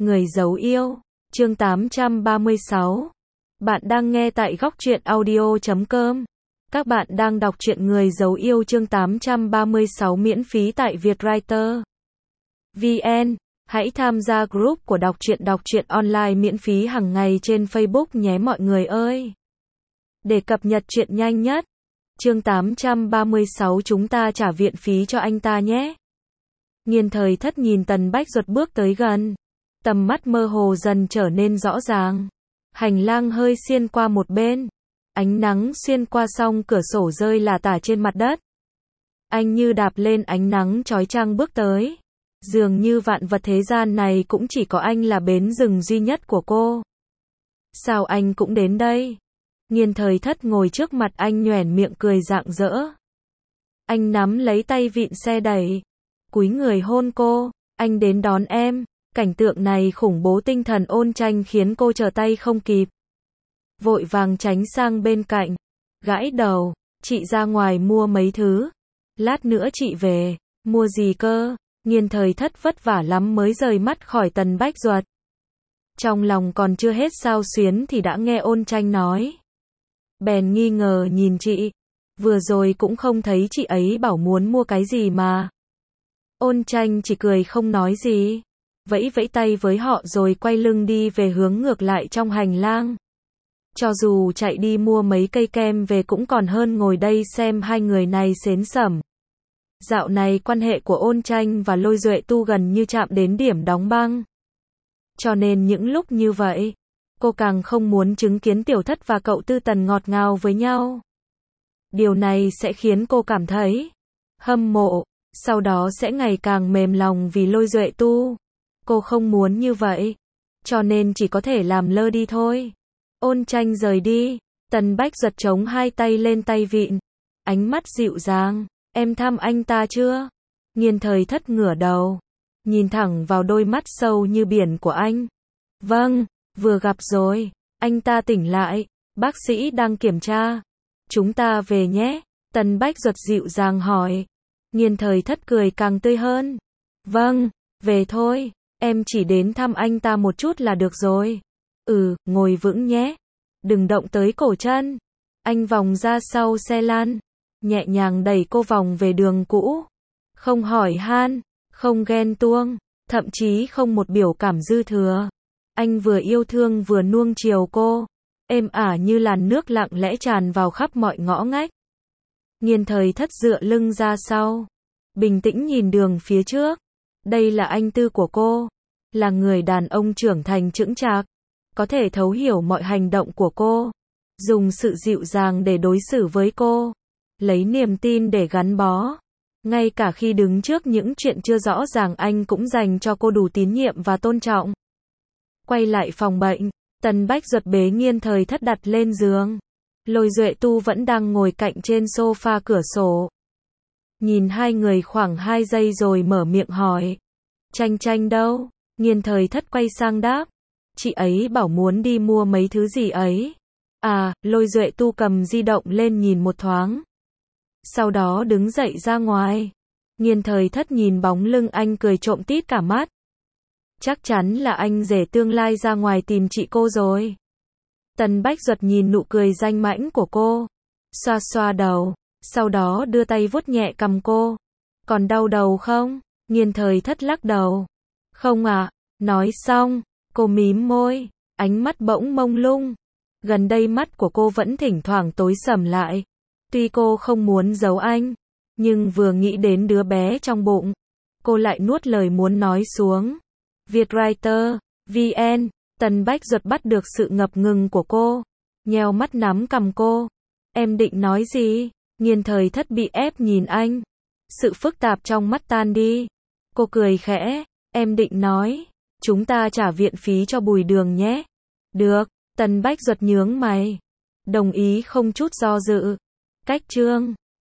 Người giấu yêu, chương 836. Bạn đang nghe tại góc truyện audio.com. Các bạn đang đọc truyện Người giấu yêu chương 836 miễn phí tại Vietwriter VN. Hãy tham gia group của đọc truyện online miễn phí hàng ngày trên Facebook nhé mọi người ơi. Để cập nhật truyện nhanh nhất. Chương 836 chúng ta trả viện phí cho anh ta nhé. Nghiên Thời Thất nhìn Tần Bách Duật bước tới gần. Tầm mắt mơ hồ dần trở nên rõ ràng. Hành lang hơi xiên qua một bên. Ánh nắng xuyên qua song cửa sổ rơi lả tả trên mặt đất. Anh như đạp lên ánh nắng chói chang bước tới. Dường như vạn vật thế gian này cũng chỉ có anh là bến dừng duy nhất của cô. Sao anh cũng đến đây? Nghiên Thời Thất ngồi trước mặt anh nhoẻn miệng cười rạng rỡ. Anh nắm lấy tay vịn xe đẩy. Cúi người hôn cô. Anh đến đón em. Cảnh tượng này khủng bố tinh thần Ôn Tranh khiến cô trở tay không kịp. Vội vàng tránh sang bên cạnh. Gãi đầu. Chị ra ngoài mua mấy thứ. Lát nữa chị về. Mua gì cơ? Nghiên Thời Thất vất vả lắm mới rời mắt khỏi Tần Bách Duật. Trong lòng còn chưa hết xao xuyến thì đã nghe Ôn Tranh nói. Bèn nghi ngờ nhìn chị. Vừa rồi cũng không thấy chị ấy bảo muốn mua cái gì mà. Ôn Tranh chỉ cười không nói gì. Vẫy vẫy tay với họ rồi quay lưng đi về hướng ngược lại trong hành lang. Cho dù chạy đi mua mấy cây kem về cũng còn hơn ngồi đây xem hai người này xến xẩm. Dạo này quan hệ của Ôn Tranh và Lôi Duệ Tu gần như chạm đến điểm đóng băng. Cho nên những lúc như vậy, cô càng không muốn chứng kiến Tiểu Thất và cậu Tư Tần ngọt ngào với nhau. Điều này sẽ khiến cô cảm thấy hâm mộ, sau đó sẽ ngày càng mềm lòng vì Lôi Duệ Tu. Cô không muốn như vậy, cho nên chỉ có thể làm lơ đi thôi. Ôn Tranh rời đi, Tần Bách Duật chống hai tay lên tay vịn, ánh mắt dịu dàng. Em thăm anh ta chưa? Nghiên Thời Thất ngửa đầu, nhìn thẳng vào đôi mắt sâu như biển của anh. Vâng, vừa gặp rồi. Anh ta tỉnh lại, bác sĩ đang kiểm tra. Chúng ta về nhé. Tần Bách Duật dịu dàng hỏi. Nghiên Thời Thất cười càng tươi hơn. Vâng, về thôi. Em chỉ đến thăm anh ta một chút là được rồi. Ngồi vững nhé. Đừng động tới cổ chân. Anh vòng ra sau xe lan, nhẹ nhàng đẩy cô vòng về đường cũ. Không hỏi han, không ghen tuông, thậm chí không một biểu cảm dư thừa. Anh vừa yêu thương vừa nuông chiều cô, êm ả như làn nước lặng lẽ tràn vào khắp mọi ngõ ngách. Nghiên Thời Thất dựa lưng ra sau, bình tĩnh nhìn đường phía trước. Đây là anh Tư của cô, là người đàn ông trưởng thành chững chạc, có thể thấu hiểu mọi hành động của cô, dùng sự dịu dàng để đối xử với cô, lấy niềm tin để gắn bó. Ngay cả khi đứng trước những chuyện chưa rõ ràng anh cũng dành cho cô đủ tín nhiệm và tôn trọng. Quay lại phòng bệnh, Tần Bách Duật bế Nghiên Thời Thất đặt lên giường. Lôi Duệ Tu vẫn đang ngồi cạnh trên sofa cửa sổ. Nhìn hai người khoảng 2 giây rồi mở miệng hỏi. Tranh Tranh đâu? Nghiên Thời Thất quay sang đáp. Chị ấy bảo muốn đi mua mấy thứ gì ấy. Lôi Duệ Tu cầm di động lên nhìn một thoáng. Sau đó đứng dậy ra ngoài. Nghiên Thời Thất nhìn bóng lưng anh cười trộm tít cả mắt. Chắc chắn là anh rể tương lai ra ngoài tìm chị cô rồi. Tần Bách Duật nhìn nụ cười danh mãnh của cô, xoa xoa đầu, sau đó đưa tay vuốt nhẹ cằm cô. Còn đau đầu không? Nghiên Thời Thất lắc đầu. Không ạ. Nói xong, cô mím môi, ánh mắt bỗng mông lung. Gần đây mắt của cô vẫn thỉnh thoảng tối sầm lại. Tuy cô không muốn giấu anh, nhưng vừa nghĩ đến đứa bé trong bụng, cô lại nuốt lời muốn nói xuống. Vietwriter VN. Tần Bách Duật bắt được sự ngập ngừng của cô, nheo mắt nắm cằm cô. Em định nói gì? Nghiên Thời Thất bị ép nhìn anh. Sự phức tạp trong mắt tan đi. Cô cười khẽ. Em định nói, chúng ta trả viện phí cho Bùi Đường nhé. Được. Tần Bách Duật nhướng mày. Đồng ý không chút do dự. Cách chương